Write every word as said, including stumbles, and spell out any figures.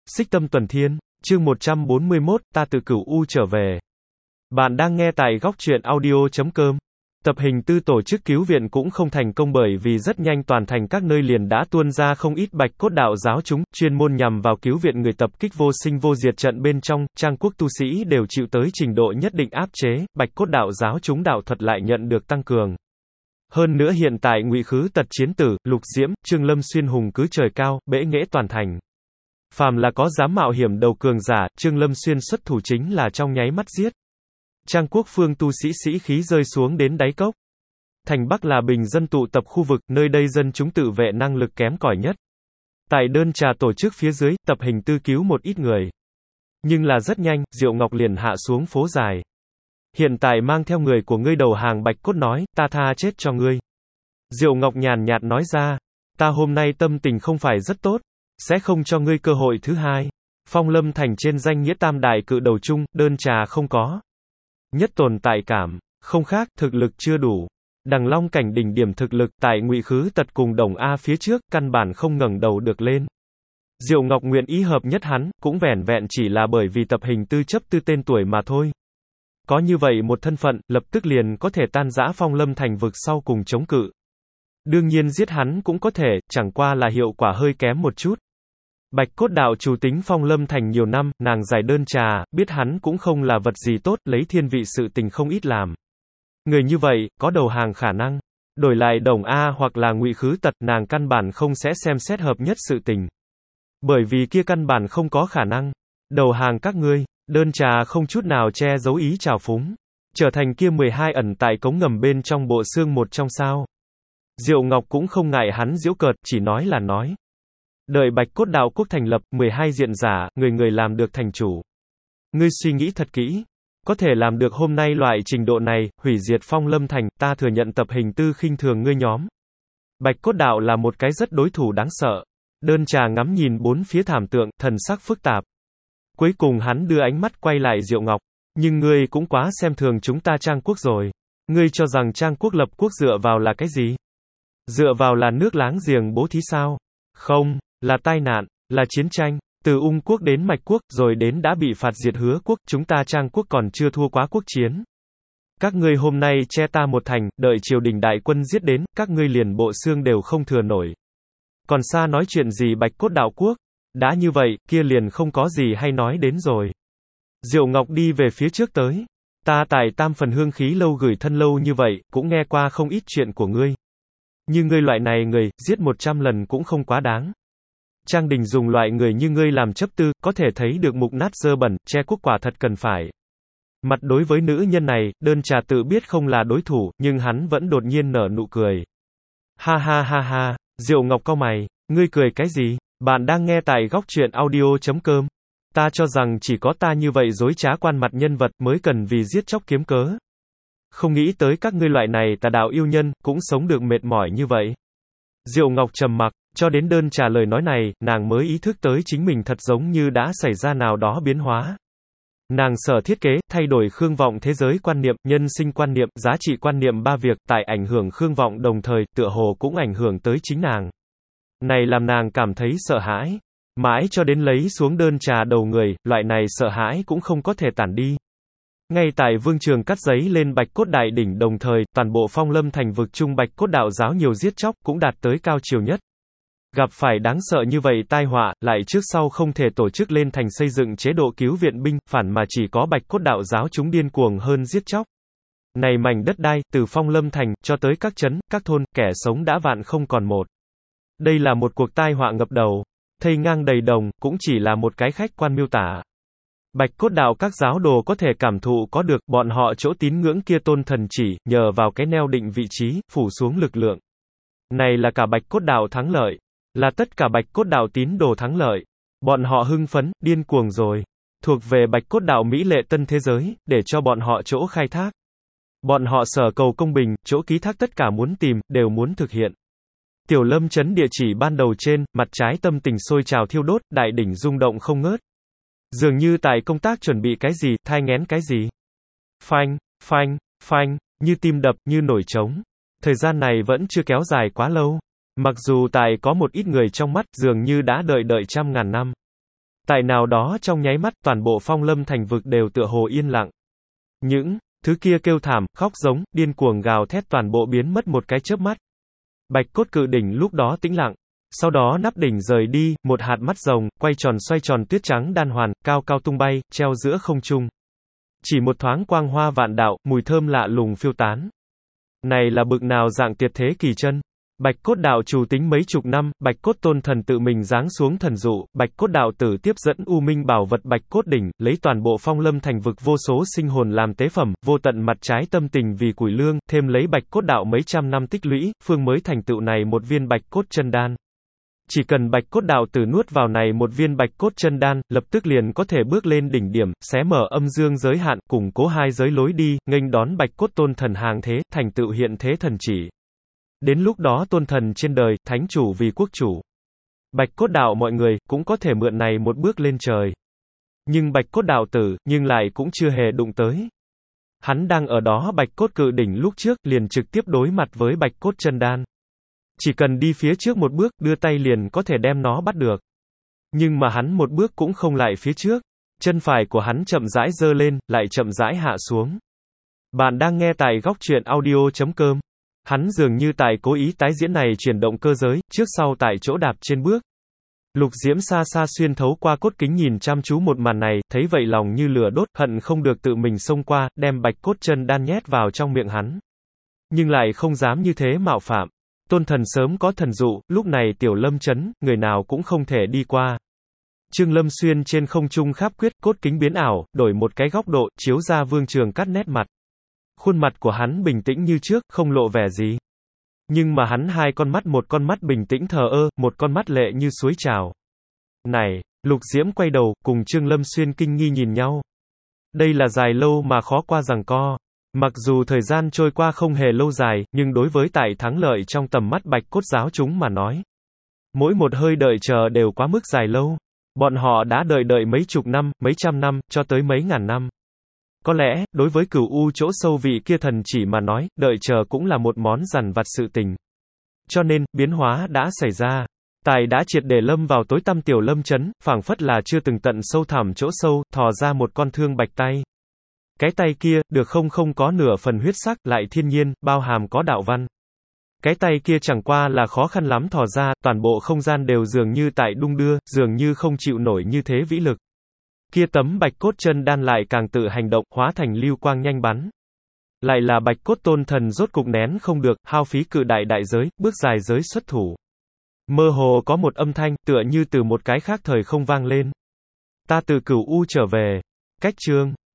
Xích Tâm Tuần Thiên, chương một trăm bốn mươi mốt, ta từ Cửu U trở về. Bạn đang nghe tại góc truyện audio chấm com. Tập hình tư tổ chức cứu viện cũng không thành công bởi vì rất nhanh toàn thành các nơi liền đã tuôn ra không ít Bạch Cốt Đạo giáo chúng, chuyên môn nhằm vào cứu viện người tập kích vô sinh vô diệt trận bên trong, Trang quốc tu sĩ đều chịu tới trình độ nhất định áp chế, Bạch Cốt Đạo giáo chúng đạo thuật lại nhận được tăng cường. Hơn nữa hiện tại Ngụy Khứ Tật Chiến Tử, Lục Diễm, Trương Lâm xuyên hùng cứ trời cao, bẽ nghễ toàn thành. Phàm là có dám mạo hiểm đầu cường giả, Trương Lâm xuyên xuất thủ chính là trong nháy mắt giết. Trang quốc phương tu sĩ sĩ khí rơi xuống đến đáy cốc. Thành Bắc là bình dân tụ tập khu vực, nơi đây dân chúng tự vệ năng lực kém cỏi nhất. Tại đơn trà tổ chức phía dưới, tập hình tư cứu một ít người. Nhưng là rất nhanh, Diệu Ngọc liền hạ xuống phố dài. Hiện tại mang theo người của ngươi đầu hàng Bạch Cốt nói, ta tha chết cho ngươi. Diệu Ngọc nhàn nhạt nói ra, ta hôm nay tâm tình không phải rất tốt, sẽ không cho ngươi cơ hội thứ hai. Phong Lâm thành trên danh nghĩa tam đại cự đầu chung, đơn trà không có. Nhất tồn tại cảm, không khác, thực lực chưa đủ. Đằng Long cảnh đỉnh điểm thực lực tại Ngụy Khứ Tật cùng Đồng A phía trước, căn bản không ngẩng đầu được lên. Diệu Ngọc nguyện ý hợp nhất hắn, cũng vẻn vẹn chỉ là bởi vì tập hình tư chấp tư tên tuổi mà thôi. Có như vậy một thân phận, lập tức liền có thể tan rã Phong Lâm thành vực sau cùng chống cự. Đương nhiên giết hắn cũng có thể, chẳng qua là hiệu quả hơi kém một chút. Bạch Cốt Đạo chủ tính Phong Lâm thành nhiều năm, nàng giải đơn trà, biết hắn cũng không là vật gì tốt, lấy thiên vị sự tình không ít làm. Người như vậy, có đầu hàng khả năng. Đổi lại Đồng A hoặc là Ngụy Khứ Tật, nàng căn bản không sẽ xem xét hợp nhất sự tình. Bởi vì kia căn bản không có khả năng. Đầu hàng các ngươi, đơn trà không chút nào che giấu ý trào phúng. Trở thành kia mười hai ẩn tại cống ngầm bên trong bộ xương một trong sao. Diệu Ngọc cũng không ngại hắn giễu cợt, chỉ nói là nói. Đợi Bạch Cốt Đạo quốc thành lập, mười hai diện giả, người người làm được thành chủ. Ngươi suy nghĩ thật kỹ. Có thể làm được hôm nay loại trình độ này, hủy diệt Phong Lâm thành, ta thừa nhận tập hình tư khinh thường ngươi nhóm. Bạch Cốt Đạo là một cái rất đối thủ đáng sợ. Đơn trà ngắm nhìn bốn phía thảm tượng, thần sắc phức tạp. Cuối cùng hắn đưa ánh mắt quay lại Diệu Ngọc. Nhưng ngươi cũng quá xem thường chúng ta Trang quốc rồi. Ngươi cho rằng Trang quốc lập quốc dựa vào là cái gì? Dựa vào là nước láng giềng bố thí sao? Không, là tai nạn, là chiến tranh. Từ Ung quốc đến Mạch quốc, rồi đến đã bị phạt diệt Hứa quốc, chúng ta Trang quốc còn chưa thua quá quốc chiến. Các ngươi hôm nay che ta một thành, đợi triều đình đại quân giết đến, các ngươi liền bộ xương đều không thừa nổi. Còn xa nói chuyện gì Bạch Cốt Đạo quốc? Đã như vậy, kia liền không có gì hay nói đến rồi. Diệu Ngọc đi về phía trước tới. Ta tại Tam Phần Hương Khí lâu gửi thân lâu như vậy, cũng nghe qua không ít chuyện của ngươi. Như ngươi loại này người, giết một trăm lần cũng không quá đáng. Trang đình dùng loại người như ngươi làm chấp tư, có thể thấy được mục nát dơ bẩn, che quốc quả thật cần phải. Mặt đối với nữ nhân này, đơn trà tự biết không là đối thủ, nhưng hắn vẫn đột nhiên nở nụ cười. Ha ha ha ha, Diệu Ngọc cau mày, ngươi cười cái gì? Bạn đang nghe tại góc truyện audio chấm com. Ta cho rằng chỉ có ta như vậy dối trá quan mặt nhân vật mới cần vì giết chóc kiếm cớ. Không nghĩ tới các ngươi loại này tà đạo yêu nhân, cũng sống được mệt mỏi như vậy. Diệu Ngọc trầm mặc, cho đến đơn trả lời nói này, nàng mới ý thức tới chính mình thật giống như đã xảy ra nào đó biến hóa. Nàng sở thiết kế, thay đổi Khương Vọng thế giới quan niệm, nhân sinh quan niệm, giá trị quan niệm ba việc, tại ảnh hưởng Khương Vọng đồng thời, tựa hồ cũng ảnh hưởng tới chính nàng. Này làm nàng cảm thấy sợ hãi. Mãi cho đến lấy xuống đơn trà đầu người, loại này sợ hãi cũng không có thể tản đi. Ngay tại vương trường cắt giấy lên Bạch Cốt Đại đỉnh đồng thời, toàn bộ Phong Lâm thành vực trung Bạch Cốt Đạo giáo nhiều giết chóc, cũng đạt tới cao chiều nhất. Gặp phải đáng sợ như vậy tai họa, lại trước sau không thể tổ chức lên thành xây dựng chế độ cứu viện binh, phản mà chỉ có Bạch Cốt Đạo giáo chúng điên cuồng hơn giết chóc. Này mảnh đất đai, từ Phong Lâm thành, cho tới các trấn, các thôn, kẻ sống đã vạn không còn một. Đây là một cuộc tai họa ngập đầu. Thây ngang đầy đồng, cũng chỉ là một cái khách quan miêu tả. Bạch Cốt Đạo các giáo đồ có thể cảm thụ có được, bọn họ chỗ tín ngưỡng kia tôn thần chỉ, nhờ vào cái neo định vị trí, phủ xuống lực lượng. Này là cả Bạch Cốt Đạo thắng lợi. Là tất cả Bạch Cốt Đạo tín đồ thắng lợi. Bọn họ hưng phấn, điên cuồng rồi. Thuộc về Bạch Cốt Đạo mỹ lệ tân thế giới, để cho bọn họ chỗ khai thác. Bọn họ sở cầu công bình, chỗ ký thác tất cả muốn tìm, đều muốn thực hiện. Tiểu Lâm trấn địa chỉ ban đầu trên, mặt trái tâm tình sôi trào thiêu đốt, đại đỉnh rung động không ngớt. Dường như tại công tác chuẩn bị cái gì, thai nghén cái gì. Phanh, phanh, phanh, như tim đập, như nổi trống. Thời gian này vẫn chưa kéo dài quá lâu. Mặc dù tại có một ít người trong mắt, dường như đã đợi đợi trăm ngàn năm. Tại nào đó trong nháy mắt, toàn bộ Phong Lâm thành vực đều tựa hồ yên lặng. Những thứ kia kêu thảm, khóc giống, điên cuồng gào thét toàn bộ biến mất một cái chớp mắt. Bạch cốt cự đỉnh lúc đó tĩnh lặng. Sau đó nắp đỉnh rời đi, một hạt mắt rồng, quay tròn xoay tròn tuyết trắng đan hoàn, cao cao tung bay, treo giữa không trung. Chỉ một thoáng quang hoa vạn đạo, mùi thơm lạ lùng phiêu tán. Này là bực nào dạng tuyệt thế kỳ chân. Bạch cốt đạo chủ tính mấy chục năm, bạch cốt tôn thần tự mình giáng xuống thần dụ, bạch cốt đạo tử tiếp dẫn u minh bảo vật bạch cốt đỉnh, lấy toàn bộ Phong Lâm thành vực vô số sinh hồn làm tế phẩm, vô tận mặt trái tâm tình vì củi lương, thêm lấy bạch cốt đạo mấy trăm năm tích lũy, phương mới thành tựu này một viên bạch cốt chân đan. Chỉ cần bạch cốt đạo tử nuốt vào này một viên bạch cốt chân đan, lập tức liền có thể bước lên đỉnh điểm, xé mở âm dương giới hạn, củng cố hai giới lối đi, nghênh đón bạch cốt tôn thần hàng thế, thành tựu hiện thế thần chỉ. Đến lúc đó tôn thần trên đời, thánh chủ vì quốc chủ. Bạch cốt đạo mọi người, cũng có thể mượn này một bước lên trời. Nhưng bạch cốt đạo tử, nhưng lại cũng chưa hề đụng tới. Hắn đang ở đó bạch cốt cự đỉnh lúc trước, liền trực tiếp đối mặt với bạch cốt chân đan. Chỉ cần đi phía trước một bước, đưa tay liền có thể đem nó bắt được. Nhưng mà hắn một bước cũng không lại phía trước. Chân phải của hắn chậm rãi giơ lên, lại chậm rãi hạ xuống. Bạn đang nghe tại góc truyện audio chấm com. Hắn dường như tại cố ý tái diễn này chuyển động cơ giới, trước sau tại chỗ đạp trên bước. Lục Diễm xa xa xuyên thấu qua cốt kính nhìn chăm chú một màn này, thấy vậy lòng như lửa đốt, hận không được tự mình xông qua, đem bạch cốt chân đan nhét vào trong miệng hắn. Nhưng lại không dám như thế mạo phạm. Tôn thần sớm có thần dụ, lúc này tiểu lâm chấn, người nào cũng không thể đi qua. Trương Lâm Xuyên trên không trung kháp quyết, cốt kính biến ảo, đổi một cái góc độ, chiếu ra Vương Trường Cát nét mặt. Khuôn mặt của hắn bình tĩnh như trước, không lộ vẻ gì. Nhưng mà hắn hai con mắt, một con mắt bình tĩnh thờ ơ, một con mắt lệ như suối trào. Này, Lục Diễm quay đầu, cùng Trương Lâm Xuyên kinh nghi nhìn nhau. Đây là dài lâu mà khó qua giằng co. Mặc dù thời gian trôi qua không hề lâu dài, nhưng đối với tại thắng lợi trong tầm mắt bạch cốt giáo chúng mà nói. Mỗi một hơi đợi chờ đều quá mức dài lâu. Bọn họ đã đợi đợi mấy chục năm, mấy trăm năm, cho tới mấy ngàn năm. Có lẽ, đối với cửu u chỗ sâu vị kia thần chỉ mà nói, đợi chờ cũng là một món dằn vặt sự tình. Cho nên, biến hóa đã xảy ra. Tài đã triệt để lâm vào tối tăm tiểu lâm chấn, phảng phất là chưa từng tận sâu thẳm chỗ sâu, thò ra một con thương bạch tay. Cái tay kia, được không không có nửa phần huyết sắc, lại thiên nhiên, bao hàm có đạo văn. Cái tay kia chẳng qua là khó khăn lắm thò ra, toàn bộ không gian đều dường như tại đung đưa, dường như không chịu nổi như thế vĩ lực. Kia tấm bạch cốt chân đan lại càng tự hành động, hóa thành lưu quang nhanh bắn. Lại là bạch cốt tôn thần rốt cục nén không được, hao phí cự đại đại giới, bước dài giới xuất thủ. Mơ hồ có một âm thanh, tựa như từ một cái khác thời không vang lên. Ta từ cửu u trở về. Cách chương